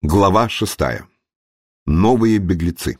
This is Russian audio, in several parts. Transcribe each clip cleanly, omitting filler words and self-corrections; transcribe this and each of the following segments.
Глава 6. Новые беглецы.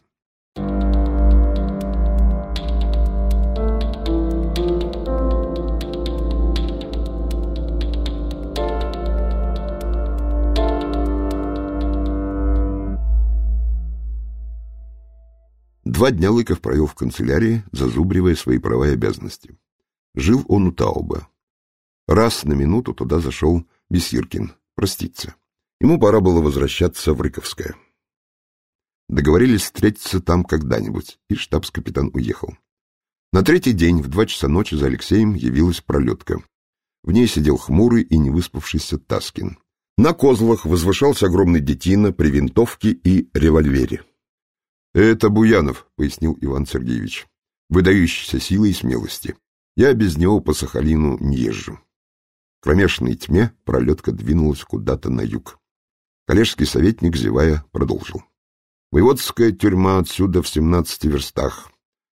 Два дня Лыков провел в канцелярии, зазубривая свои права и обязанности. Жил он у Тауба. Раз на минуту туда зашел Бесиркин проститься. Ему пора было возвращаться в Рыковское. Договорились встретиться там когда-нибудь, и штабс-капитан уехал. На третий день в 2 часа ночи за Алексеем явилась пролетка. В ней сидел хмурый и невыспавшийся Таскин. На козлах возвышался огромный детина при винтовке и револьвере. — Это Буянов, — пояснил Иван Сергеевич, — выдающийся силой и смелости. Я без него по Сахалину не езжу. В кромешной тьме пролетка двинулась куда-то на юг. Коллежский советник, зевая, продолжил. Воеводская тюрьма отсюда в 17 верстах.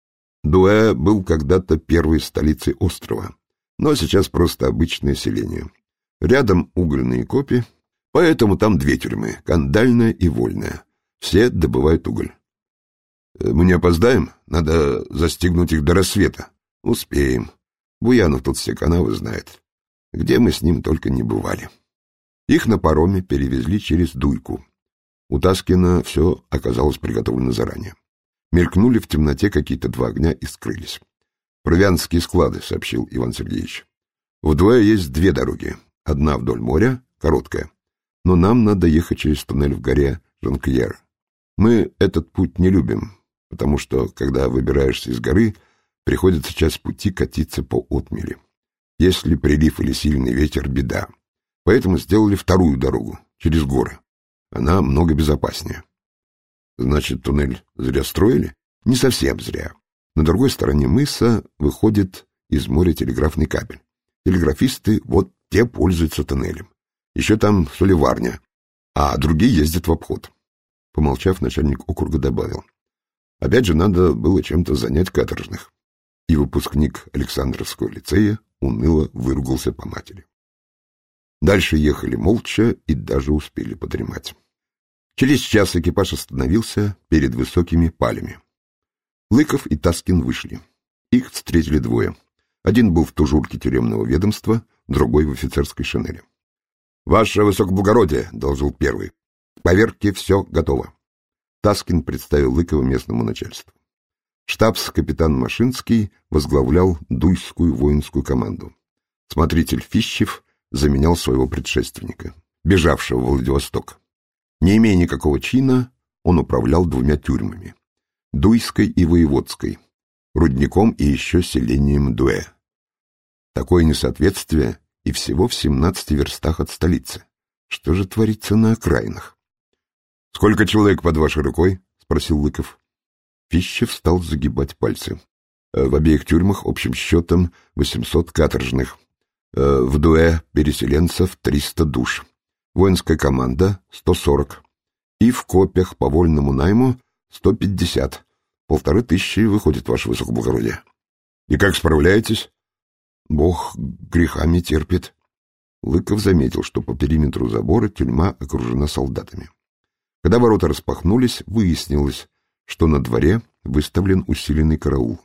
Дуэ был когда-то первой столицей острова, но сейчас просто обычное селение. Рядом угольные копи, поэтому там 2 тюрьмы, кандальная и вольная. Все добывают уголь. Мы не опоздаем, надо застигнуть их до рассвета. Успеем. Буянов тут все канавы знает. Где мы с ним только не бывали. Их на пароме перевезли через Дуйку. У Таскина все оказалось приготовлено заранее. Мелькнули в темноте какие-то 2 огня и скрылись. «Провианские склады», — сообщил Иван Сергеевич. «Вдвое есть 2 дороги. Одна вдоль моря, короткая. Но нам надо ехать через туннель в горе Жонкьер. Мы этот путь не любим, потому что, когда выбираешься из горы, приходится часть пути катиться по отмели. Если прилив или сильный ветер — беда. Поэтому сделали 2-ю дорогу, через горы. Она много безопаснее. Значит, туннель зря строили? Не совсем зря. На другой стороне мыса выходит из моря телеграфный кабель. Телеграфисты, вот те пользуются туннелем. Еще там солеварня, а другие ездят в обход. Помолчав, начальник округа добавил. Опять же, надо было чем-то занять каторжных. И выпускник Александровского лицея уныло выругался по матери. Дальше ехали молча и даже успели подремать. Через час экипаж остановился перед высокими палями. Лыков и Таскин вышли. Их встретили 2. Один был в тужурке тюремного ведомства, другой в офицерской шинели. — Ваше высокоблагородие, — доложил первый. — Поверьте, все готово. Таскин представил Лыкова местному начальству. Штабс-капитан Машинский возглавлял Дуйскую воинскую команду. Смотритель Фищев заменял своего предшественника, бежавшего в Владивосток. Не имея никакого чина, он управлял 2 тюрьмами — Дуйской и Воеводской, рудником и еще селением Дуэ. Такое несоответствие и всего в 17 верстах от столицы. Что же творится на окраинах? — Сколько человек под вашей рукой? — спросил Лыков. Фищев стал загибать пальцы. В обеих тюрьмах общим счетом 800 каторжных. В Дуэ переселенцев 300 душ. Воинская команда 140. И в копях по вольному найму 150. 1500 выходит, ваше высокоблагородие. И как справляетесь? Бог грехами терпит. Лыков заметил, что по периметру забора тюрьма окружена солдатами. Когда ворота распахнулись, выяснилось, что на дворе выставлен усиленный караул.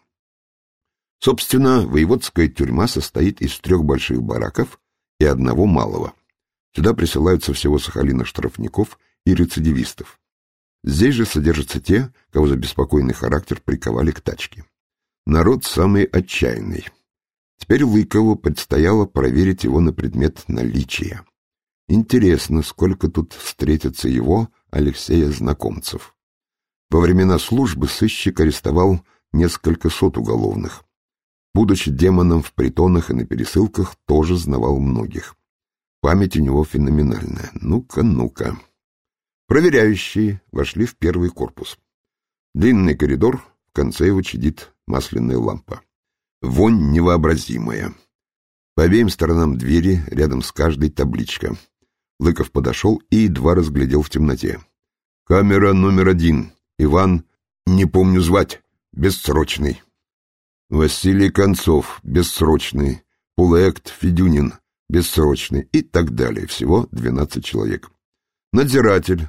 Собственно, воеводская тюрьма состоит из 3 больших бараков и 1 малого. Сюда присылаются всего Сахалина штрафников и рецидивистов. Здесь же содержатся те, кого за беспокойный характер приковали к тачке. Народ самый отчаянный. Теперь Лыкову предстояло проверить его на предмет наличия. Интересно, сколько тут встретится его, Алексея, знакомцев. Во времена службы сыщик арестовал несколько сот уголовных. Будучи демоном в притонах и на пересылках, тоже знавал многих. Память у него феноменальная. Ну-ка. Проверяющие вошли в 1-й корпус. Длинный коридор, в конце его чадит масляная лампа. Вонь невообразимая. По обеим сторонам двери, рядом с каждой табличка. Лыков подошел и едва разглядел в темноте. Камера номер 1. Иван, не помню звать, бессрочный. Василий Концов, бессрочный. Пулэкт Федюнин, бессрочный и так далее. Всего 12 человек. Надзиратель,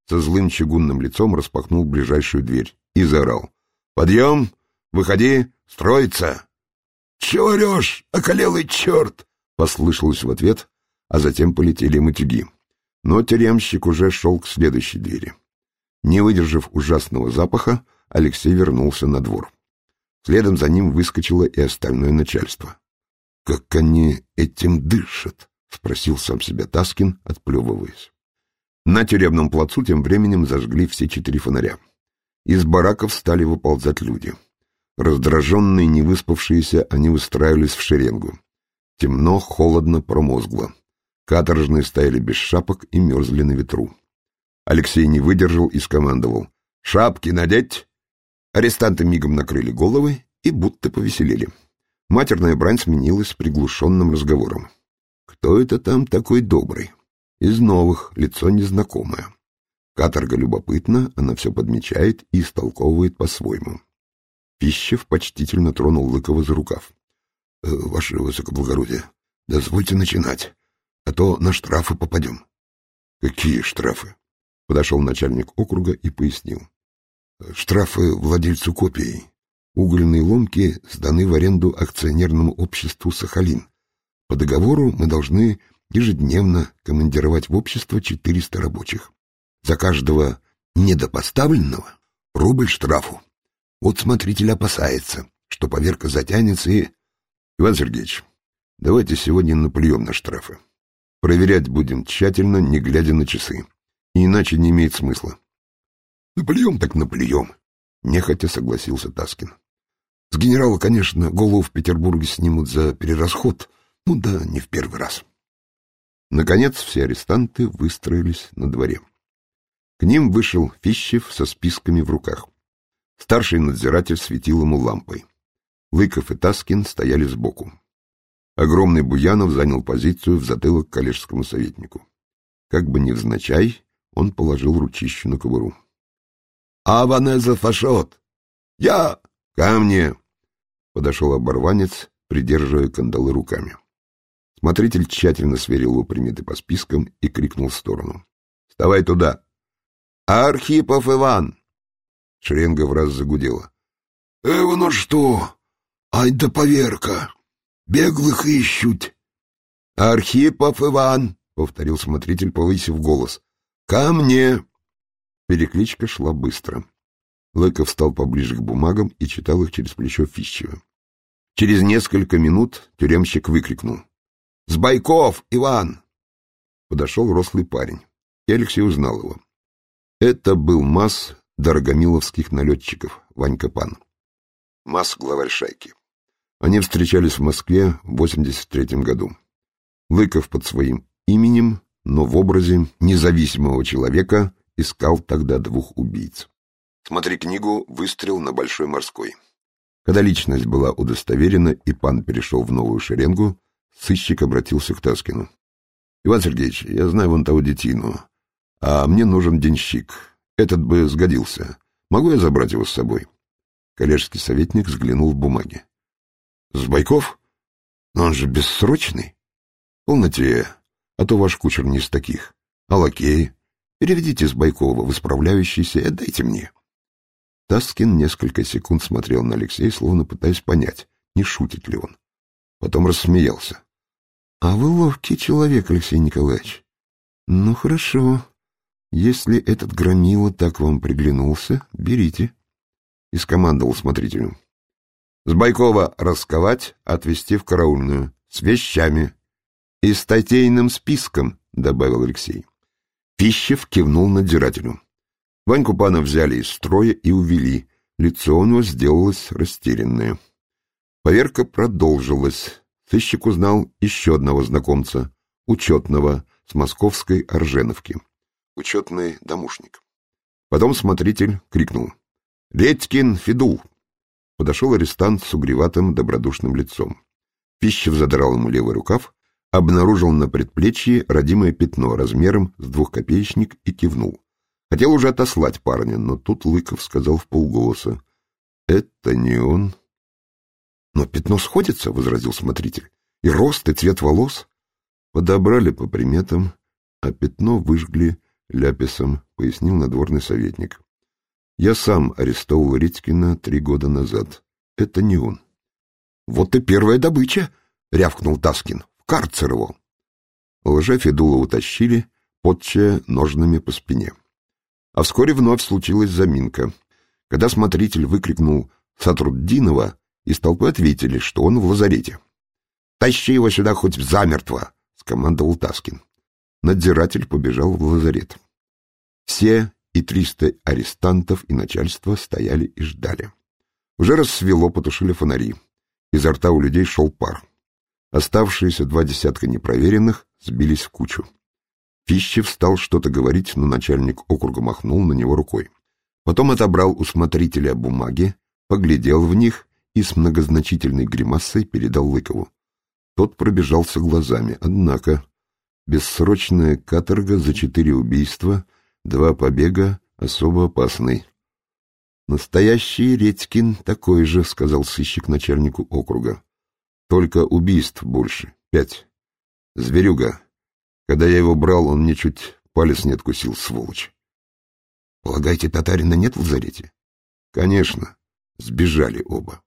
со злым чугунным лицом распахнул ближайшую дверь и заорал: «Подъем! Выходи! Строиться!» «Чего орешь, околелый черт?» — послышалось в ответ, а затем полетели матюги. Но тюремщик уже шел к следующей двери. Не выдержав ужасного запаха, Алексей вернулся на двор. Следом за ним выскочило и остальное начальство. «Как они этим дышат?» — спросил сам себя Таскин, отплевываясь. На тюремном плацу тем временем зажгли все 4 фонаря. Из бараков стали выползать люди. Раздраженные, невыспавшиеся, они выстраивались в шеренгу. Темно, холодно, промозгло. Каторжные стояли без шапок и мерзли на ветру. Алексей не выдержал и скомандовал: «Шапки надеть!» Арестанты мигом накрыли головы и будто повеселели. Матерная брань сменилась приглушенным разговором. «Кто это там такой добрый?» «Из новых, лицо незнакомое». Каторга любопытна, она все подмечает и истолковывает по-своему. Пищев почтительно тронул Лыкова за рукав. «Ваше высокоблагородие, дозвольте начинать, а то на штрафы попадем». «Какие штрафы?» Подошел начальник округа и пояснил. «Штрафы владельцу копий. Угольные ломки сданы в аренду акционерному обществу «Сахалин». По договору мы должны ежедневно командировать в общество 400 рабочих. За каждого недопоставленного рубль штрафу. Вот смотритель опасается, что поверка затянется и... Иван Сергеевич, давайте сегодня наплюем на штрафы. Проверять будем тщательно, не глядя на часы. Иначе не имеет смысла». «Наплюем так наплюем», — нехотя согласился Таскин. «С генерала, конечно, голову в Петербурге снимут за перерасход, да не в первый раз». Наконец все арестанты выстроились на дворе. К ним вышел Фищев со списками в руках. Старший надзиратель светил ему лампой. Лыков и Таскин стояли сбоку. Огромный Буянов занял позицию в затылок коллежскому советнику. Как бы невзначай, он положил ручищу на кобуру. «Аванеза фашот! Я! Ко мне!» Подошел оборванец, придерживая кандалы руками. Смотритель тщательно сверил его приметы по спискам и крикнул в сторону: «Вставай туда!» «Архипов Иван!» Шеренга в раз загудела. «Ну что? Ай да поверка! Беглых ищут!» «Архипов Иван!» — повторил смотритель, повысив голос. «Ко мне!» Перекличка шла быстро. Лыков встал поближе к бумагам и читал их через плечо Фищева. Через несколько минут тюремщик выкрикнул: «Сбайков, Иван!» Подошел рослый парень, и Алексей узнал его. Это был МАС дорогомиловских налетчиков, Ванька Пан. МАС — главарь шайки. Они встречались в Москве в 83-м году. Лыков под своим именем, но в образе независимого человека, искал тогда 2 убийц. Смотри книгу «Выстрел на Большой Морской». Когда личность была удостоверена и Пан перешел в новую шеренгу, сыщик обратился к Таскину. «Иван Сергеевич, я знаю вон того детину, а мне нужен денщик. Этот бы сгодился. Могу я забрать его с собой?» Коллежский советник взглянул в бумаги. «Сбайков? Но он же бессрочный. Полноте, а то ваш кучер не из таких. А лакей? Переведите Сбайкова в исправляющийся и отдайте мне». Таскин несколько секунд смотрел на Алексея, словно пытаясь понять, не шутит ли он. Потом рассмеялся. «А вы ловкий человек, Алексей Николаевич. Ну, хорошо. Если этот громила так вам приглянулся, берите». И скомандовал смотрителю: «Сбайкова расковать, отвезти в караульную, с вещами. И статейным списком», — добавил Алексей. Фищев кивнул надзирателю. Ваньку Пана взяли из строя и увели. Лицо у него сделалось растерянное. Поверка продолжилась. Сыщик узнал еще одного знакомца, учетного, с московской Орженовки. Учетный домушник. Потом смотритель крикнул: «Редькин Федул!» Подошел арестант с угреватым добродушным лицом. Фищев задрал ему левый рукав, обнаружил на предплечье родимое пятно размером с 2-копеечник и кивнул. Хотел уже отослать парня, но тут Лыков сказал вполголоса: «Это не он». «Но пятно сходится», — возразил смотритель. «И рост, и цвет волос». Подобрали по приметам, а пятно выжгли ляписом, пояснил надворный советник. Я сам арестовал Редькина 3 года назад. Это не он. Вот и первая добыча, рявкнул Таскин. В карцер его. Лжефедула утащили, подчая ножными по спине. А вскоре вновь случилась заминка. Когда смотритель выкрикнул Сатруддинова, из толпы ответили, что он в лазарете. «Тащи его сюда хоть замертво!» — скомандовал Таскин. Надзиратель побежал в лазарет. Все и 300 арестантов и начальство стояли и ждали. Уже рассвело, потушили фонари. Изо рта у людей шел пар. Оставшиеся 20 непроверенных сбились в кучу. Фищев стал что-то говорить, но начальник округа махнул на него рукой. Потом отобрал у смотрителя бумаги, поглядел в них и с многозначительной гримасой передал Лыкову. Тот пробежался глазами. Однако бессрочная каторга за 4 убийства, 2 побега, особо опасный. «Настоящий Редькин такой же», — сказал сыщик начальнику округа. «Только убийств больше, 5. Зверюга. Когда я его брал, он мне чуть палец не откусил, сволочь». «Полагаете, татарина нет в лазарете?» «Конечно. Сбежали оба».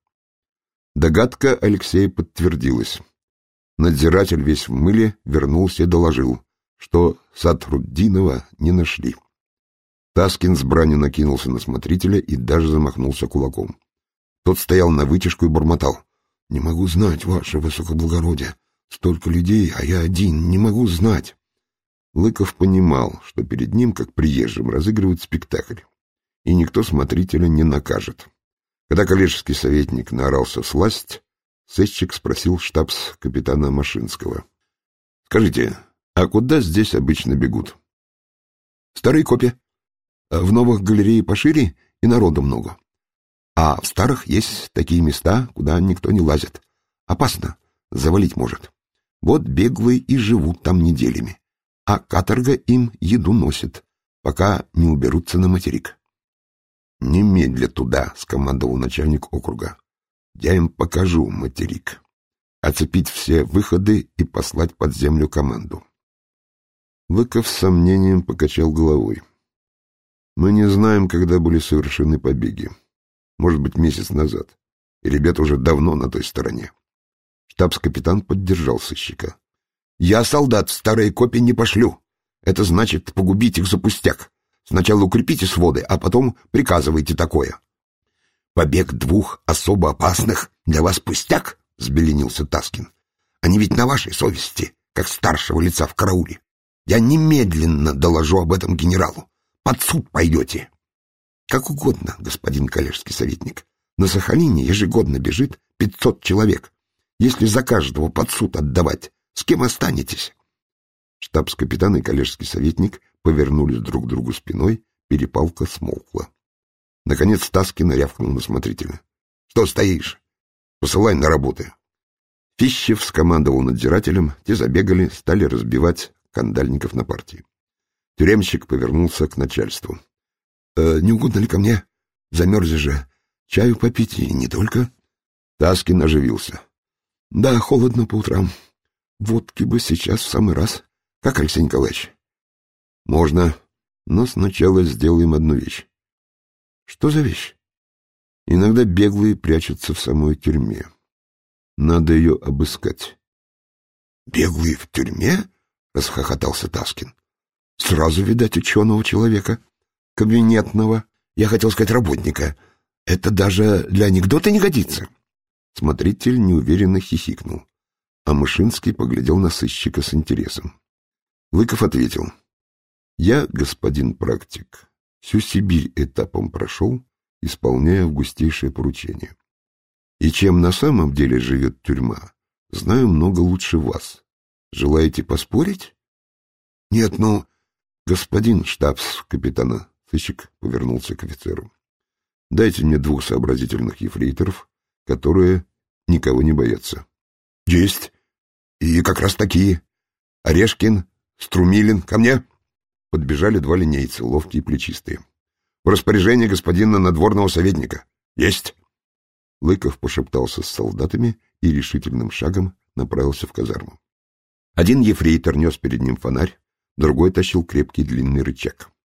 Догадка Алексея подтвердилась. Надзиратель весь в мыле вернулся и доложил, что Сатруддинова не нашли. Таскин с бранью накинулся на смотрителя и даже замахнулся кулаком. Тот стоял навытяжку и бормотал. «Не могу знать, ваше высокоблагородие. Столько людей, а я один, не могу знать». Лыков понимал, что перед ним, как приезжим, разыгрывают спектакль, и никто смотрителя не накажет. Когда коллежский советник наорался всласть, сыщик спросил штабс-капитана Машинского. — Скажите, а куда здесь обычно бегут? — В старые копи. В новых галереи пошире и народу много. А в старых есть такие места, куда никто не лазит. Опасно, завалить может. Вот беглые и живут там неделями, а каторга им еду носит, пока не уберутся на материк. — Немедля туда, — скомандовал начальник округа. — Я им покажу материк. Оцепить все выходы и послать под землю команду. Лыков с сомнением покачал головой. Мы не знаем, когда были совершены побеги. Может быть, месяц назад. И ребята уже давно на той стороне. Штабс-капитан поддержал сыщика. — Я солдат в старые копи не пошлю. Это значит погубить их за пустяк. Сначала укрепите своды, а потом приказывайте такое. — Побег 2 особо опасных для вас пустяк? — взбеленился Таскин. — Они ведь на вашей совести, как старшего лица в карауле. Я немедленно доложу об этом генералу. Под суд пойдете. — Как угодно, господин коллежский советник. На Сахалине ежегодно бежит 500 человек. Если за каждого под суд отдавать, с кем останетесь? Штабс-капитан и коллежский советник повернулись друг к другу спиной, перепалка смолкла. Наконец Таскин рявкнул на смотрителя. — Что стоишь? Посылай на работу. Фищев скомандовал надзирателям, те забегали, стали разбивать кандальников на партии. Тюремщик повернулся к начальству. — Не угодно ли ко мне? Замерзли же. Чаю попить и не только. Таскин оживился. — Да, холодно по утрам. Водки бы сейчас в самый раз. Как, Алексей Николаевич? — Можно, но сначала сделаем одну вещь. — Что за вещь? — Иногда беглые прячутся в самой тюрьме. Надо ее обыскать. — Беглые в тюрьме? — расхохотался Таскин. — Сразу, видать, ученого человека. Кабинетного. Я хотел сказать работника. Это даже для анекдота не годится. Смотритель неуверенно хихикнул, а Мышинский поглядел на сыщика с интересом. Лыков ответил. — Я, господин практик, всю Сибирь этапом прошел, исполняя августейшее поручение. И чем на самом деле живет тюрьма, знаю много лучше вас. Желаете поспорить? — Нет, ну, господин штабс-капитана, сыщик повернулся к офицеру. — Дайте мне 2 сообразительных ефрейторов, которые никого не боятся. — Есть. И как раз такие. Орешкин, Струмилин, ко мне. Подбежали 2 линейца, ловкие и плечистые. — В распоряжение господина надворного советника. — Есть. Лыков пошептался с солдатами и решительным шагом направился в казарму. Один ефрейтор нес перед ним фонарь, другой тащил крепкий длинный рычаг.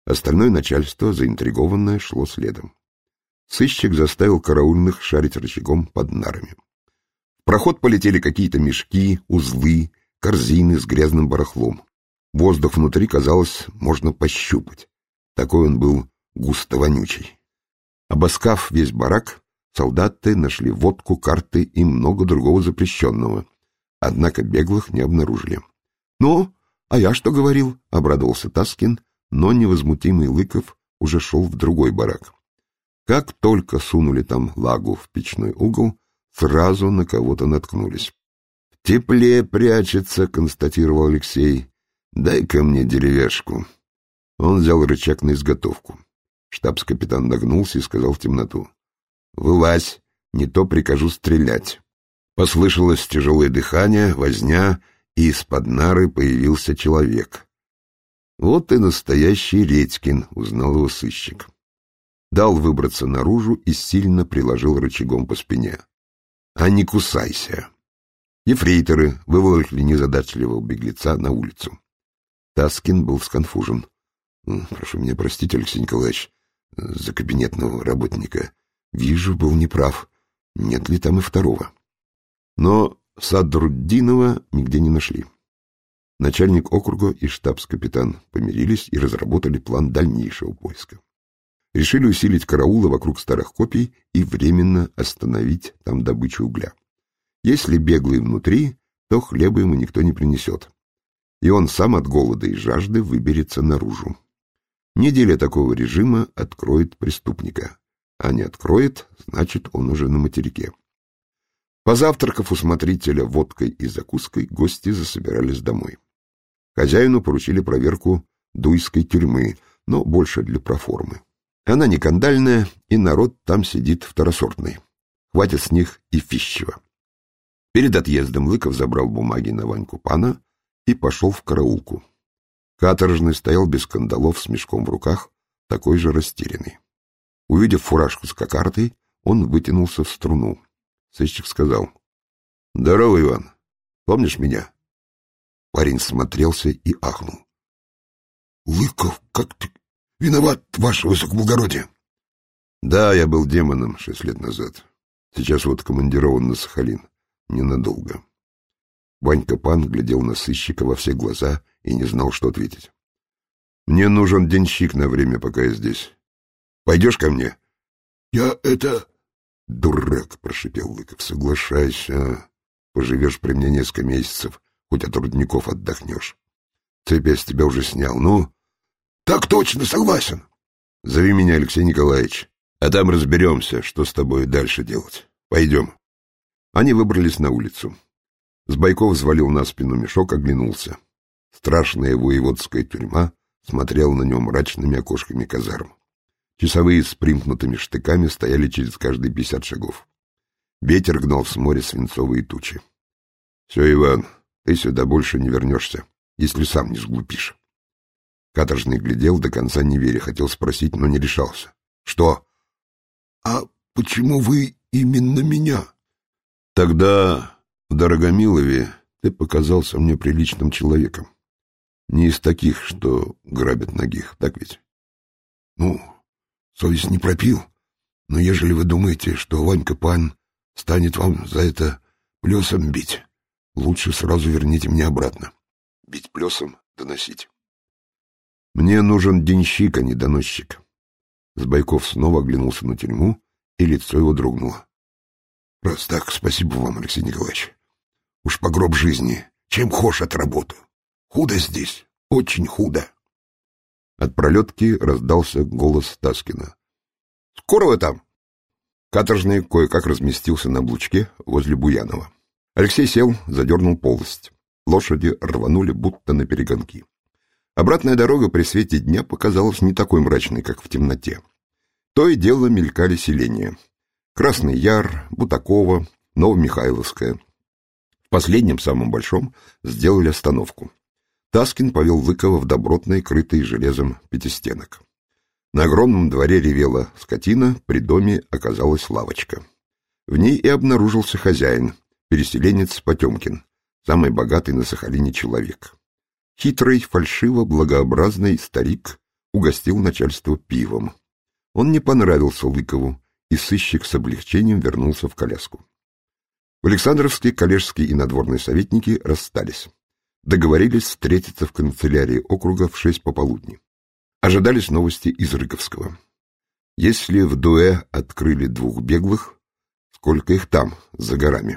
Остальное начальство, заинтригованное, шло следом. Сыщик заставил караульных шарить рычагом под нарами. В проход полетели какие-то мешки, узлы, корзины с грязным барахлом. Воздух внутри, казалось, можно пощупать. Такой он был густо вонючий. Обыскав весь барак, солдаты нашли водку, карты и много другого запрещенного. Однако беглых не обнаружили. «Ну, а я что говорил?» — обрадовался Таскин, но невозмутимый Лыков уже шел в другой барак. Как только сунули там лагу в печной угол, сразу на кого-то наткнулись. — В тепле прячется, — констатировал Алексей. — Дай-ка мне деревяшку. Он взял рычаг на изготовку. Штабс-капитан нагнулся и сказал в темноту: — Вылазь, не то прикажу стрелять. Послышалось тяжелое дыхание, возня, и из-под нары появился человек. Вот и настоящий Редькин, узнал его сыщик. Дал выбраться наружу и сильно приложил рычагом по спине. — А не кусайся. Ефрейторы выволокли незадачливого беглеца на улицу. Таскин был сконфужен. — Прошу меня простить, Алексей Николаевич, за кабинетного работника. Вижу, был неправ. Нет ли там и второго? Но Садруддинова нигде не нашли. Начальник округа и штабс-капитан помирились и разработали план дальнейшего поиска. Решили усилить караулы вокруг старых копий и временно остановить там добычу угля. Если беглый внутри, то хлеба ему никто не принесет, и он сам от голода и жажды выберется наружу. Неделя такого режима откроет преступника, а не откроет, значит, он уже на материке. Позавтракав у смотрителя водкой и закуской, гости засобирались домой. Хозяину поручили проверку Дуйской тюрьмы, но больше для проформы. Она не кандальная, и народ там сидит второсортный. Хватит с них и Фищева. Перед отъездом Лыков забрал бумаги на Ваньку Пана и пошел в караулку. Каторжный стоял без кандалов с мешком в руках, такой же растерянный. Увидев фуражку с кокардой, он вытянулся в струну. Сыщик сказал: — Здорово, Иван. Помнишь меня? Парень смотрелся и ахнул. — Лыков, как ты? Виноват, ваше высокоблагородие. — Да, я был демоном 6 лет назад. Сейчас вот командирован на Сахалин. Ненадолго. Ванька Пан глядел на сыщика во все глаза и не знал, что ответить. — Мне нужен денщик на время, пока я здесь. Пойдешь ко мне? — Я это... — Дурак, — прошипел Лыков, — соглашайся. Поживешь при мне несколько месяцев, хоть от рудников отдохнешь. Цепь я с тебя уже снял, ну? — Так точно, согласен. — Зови меня, Алексей Николаевич, а там разберемся, что с тобой дальше делать. Пойдем. Они выбрались на улицу. Сбайков взвалил на спину мешок, оглянулся. Страшная воеводская тюрьма смотрела на него мрачными окошками казарм. Часовые с примкнутыми штыками стояли через каждые 50 шагов. Ветер гнал с моря свинцовые тучи. — Все, Иван, ты сюда больше не вернешься, если сам не сглупишь. Каторжный глядел, до конца не веря, хотел спросить, но не решался. — Что? — А почему вы именно меня? — Тогда в Дорогомилове ты показался мне приличным человеком. Не из таких, что грабят нагих, так ведь? — Ну, совесть не пропил, но ежели вы думаете, что Ванька Пан станет вам за это плесом бить, лучше сразу верните мне обратно. Бить плесом, доносить. Мне нужен денщик, а не доносчик. Сбайков снова оглянулся на тюрьму, и лицо его дрогнуло. — Раз так, спасибо вам, Алексей Николаевич. Уж по гроб жизни, чем хошь отработаю. Худо здесь, очень худо. От пролетки раздался голос Таскина. — Скоро вы там? Каторжный кое-как разместился на облучке возле Буянова. Алексей сел, задернул полость. Лошади рванули будто на перегонки. Обратная дорога при свете дня показалась не такой мрачной, как в темноте. То и дело мелькали селения. Красный Яр, Бутаково, Новомихайловское. В последнем, самом большом, сделали остановку. Таскин повел Лыкова в добротный, крытый железом пятистенок. На огромном дворе ревела скотина, при доме оказалась лавочка. В ней и обнаружился хозяин, переселенец Потемкин, самый богатый на Сахалине человек. Хитрый, фальшиво-благообразный старик угостил начальство пивом. Он не понравился Лыкову, и сыщик с облегчением вернулся в коляску. В Александровске коллежские и надворные советники расстались. Договорились встретиться в канцелярии округа в 6 пополудни. Ожидались новости из Рыковского. Если в Дуэ открыли 2 беглых, сколько их там, за горами?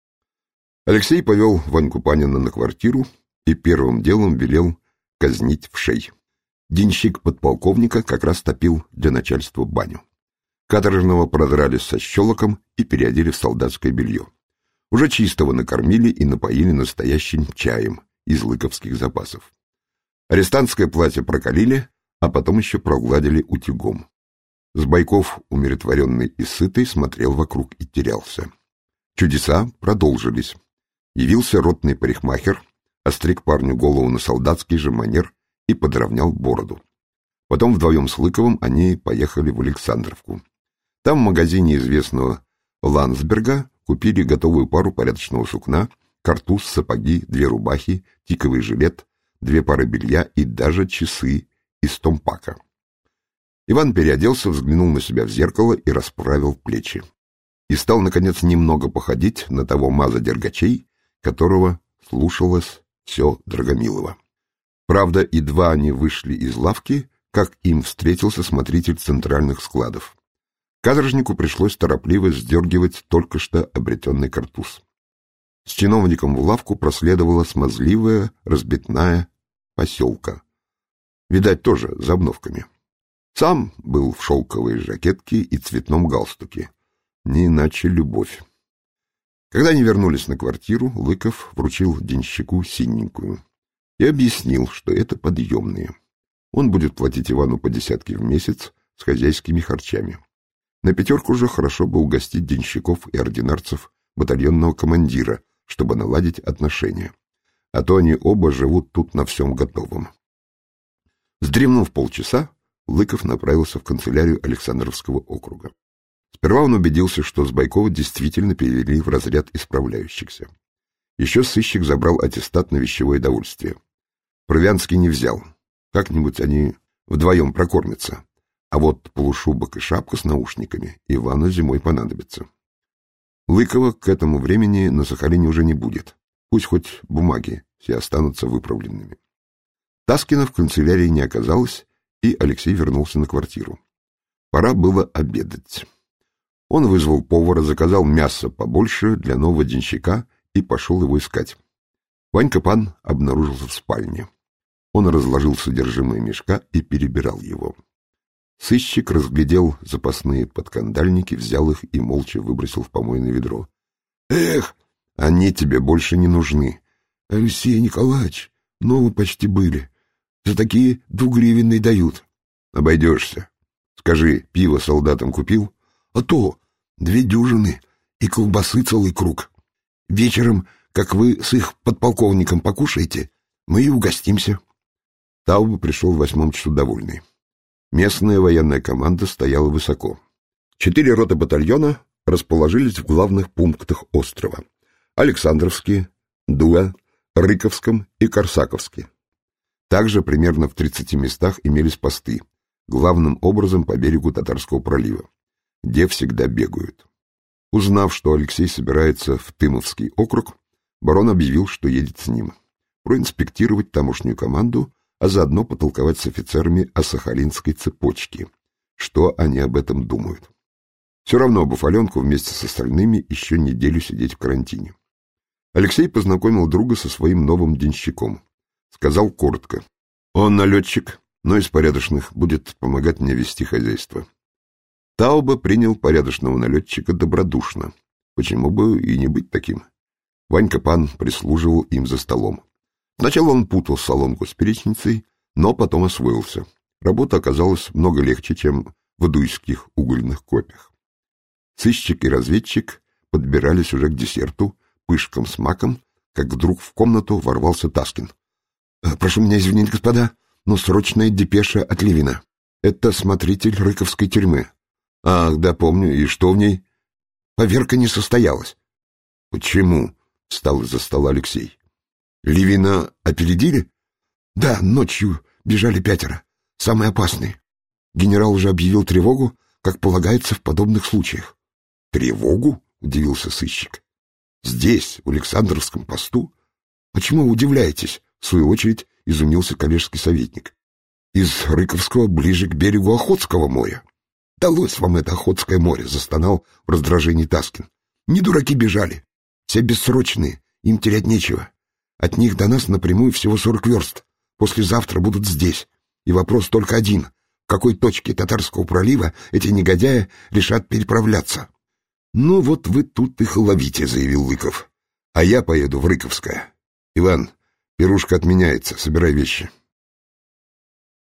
Алексей повел Ваньку Панина на квартиру и первым делом велел казнить вшей. Денщик подполковника как раз топил для начальства баню. Каторжного продрали со щелоком и переодели в солдатское белье. Уже чистого накормили и напоили настоящим чаем из лыковских запасов. Арестантское платье прокалили, а потом еще прогладили утюгом. Сбайков, умиротворенный и сытый, смотрел вокруг и терялся. Чудеса продолжились. Явился ротный парикмахер, остриг парню голову на солдатский же манер и подровнял бороду. Потом вдвоем с Лыковым они поехали в Александровку. Там в магазине известного Ландсберга купили готовую пару порядочного сукна, картуз, сапоги, 2 рубахи, тиковый жилет, 2 пары белья и даже часы из томпака. Иван переоделся, взглянул на себя в зеркало и расправил плечи. И стал, наконец, немного походить на того маза дергачей, которого слушалось все Драгомилово. Правда, едва они вышли из лавки, как им встретился смотритель центральных складов. Каторжнику пришлось торопливо сдергивать только что обретенный картуз. С чиновником в лавку проследовала смазливая, разбитная поселка. Видать, тоже за обновками. Сам был в шелковой жакетке и цветном галстуке. Не иначе любовь. Когда они вернулись на квартиру, Лыков вручил денщику синенькую и объяснил, что это подъемные. Он будет платить Ивану по 10 в месяц с хозяйскими харчами. На 5 же хорошо бы угостить денщиков и ординарцев батальонного командира, чтобы наладить отношения. А то они оба живут тут на всем готовом. Вздремнув полчаса, Лыков направился в канцелярию Александровского округа. Сперва он убедился, что Сбайкова действительно перевели в разряд исправляющихся. Еще сыщик забрал аттестат на вещевое довольствие. Провианский не взял. Как-нибудь они вдвоем прокормятся. А вот полушубок и шапка с наушниками Ивану зимой понадобится. Лыкова к этому времени на Сахалине уже не будет. Пусть хоть бумаги все останутся выправленными. Таскина в канцелярии не оказалось, и Алексей вернулся на квартиру. Пора было обедать. Он вызвал повара, заказал мясо побольше для нового денщика и пошел его искать. Ванька Пан обнаружился в спальне. Он разложил содержимое мешка и перебирал его. Сыщик разглядел запасные подкандальники, взял их и молча выбросил в помойное ведро. — Эх, они тебе больше не нужны. — Алексей Николаевич, новые почти были. За такие 2 гривенные дают. — Обойдешься. Скажи, пиво солдатам купил? — А то 2 дюжины и колбасы целый круг. Вечером, как вы с их подполковником покушаете, мы и угостимся. Тауба пришел в 8 часу довольный. Местная военная команда стояла высоко. 4 роты батальона расположились в главных пунктах острова: Александровске, Дуэ, Рыковском и Корсаковске. Также примерно в 30 местах имелись посты, главным образом по берегу Татарского пролива, где всегда бегают. Узнав, что Алексей собирается в Тымовский округ, барон объявил, что едет с ним, проинспектировать тамошнюю команду, а заодно потолковать с офицерами о Сахалинской цепочке, что они об этом думают. Все равно Буфаленку вместе с остальными еще неделю сидеть в карантине. Алексей познакомил друга со своим новым денщиком. Сказал коротко: он налетчик, но из порядочных, будет помогать мне вести хозяйство. Тауба принял порядочного налетчика добродушно. Почему бы и не быть таким? Ванька Пан прислуживал им за столом. Сначала он путал солонку с перечницей, но потом освоился. Работа оказалась много легче, чем в дуйских угольных копьях. Сыщик и разведчик подбирались уже к десерту, пышкам с маком, как вдруг в комнату ворвался Таскин. — Прошу меня извинить, господа, но срочная депеша от Левина. Это смотритель Рыковской тюрьмы. — Ах, да помню, и что в ней? — Поверка не состоялась. — Почему? — встал из-за стола Алексей. — Левина опередили? — Да, ночью бежали 5. самые опасные. Генерал уже объявил тревогу, как полагается в подобных случаях. Тревогу? — удивился сыщик. Здесь, в Александровском посту? Почему вы удивляетесь? — в свою очередь изумился коллежский советник. Из Рыковского ближе к берегу Охотского моря. Далось вам это Охотское море, — застонал в раздражении Таскин. Не дураки бежали. Все бессрочные, им терять нечего. От них до нас напрямую всего 40 верст. Послезавтра будут здесь. И вопрос только один. В какой точке Татарского пролива эти негодяи решат переправляться? Ну вот вы тут их ловите, — заявил Лыков. А я поеду в Рыковское. Иван, пирушка отменяется, собирай вещи.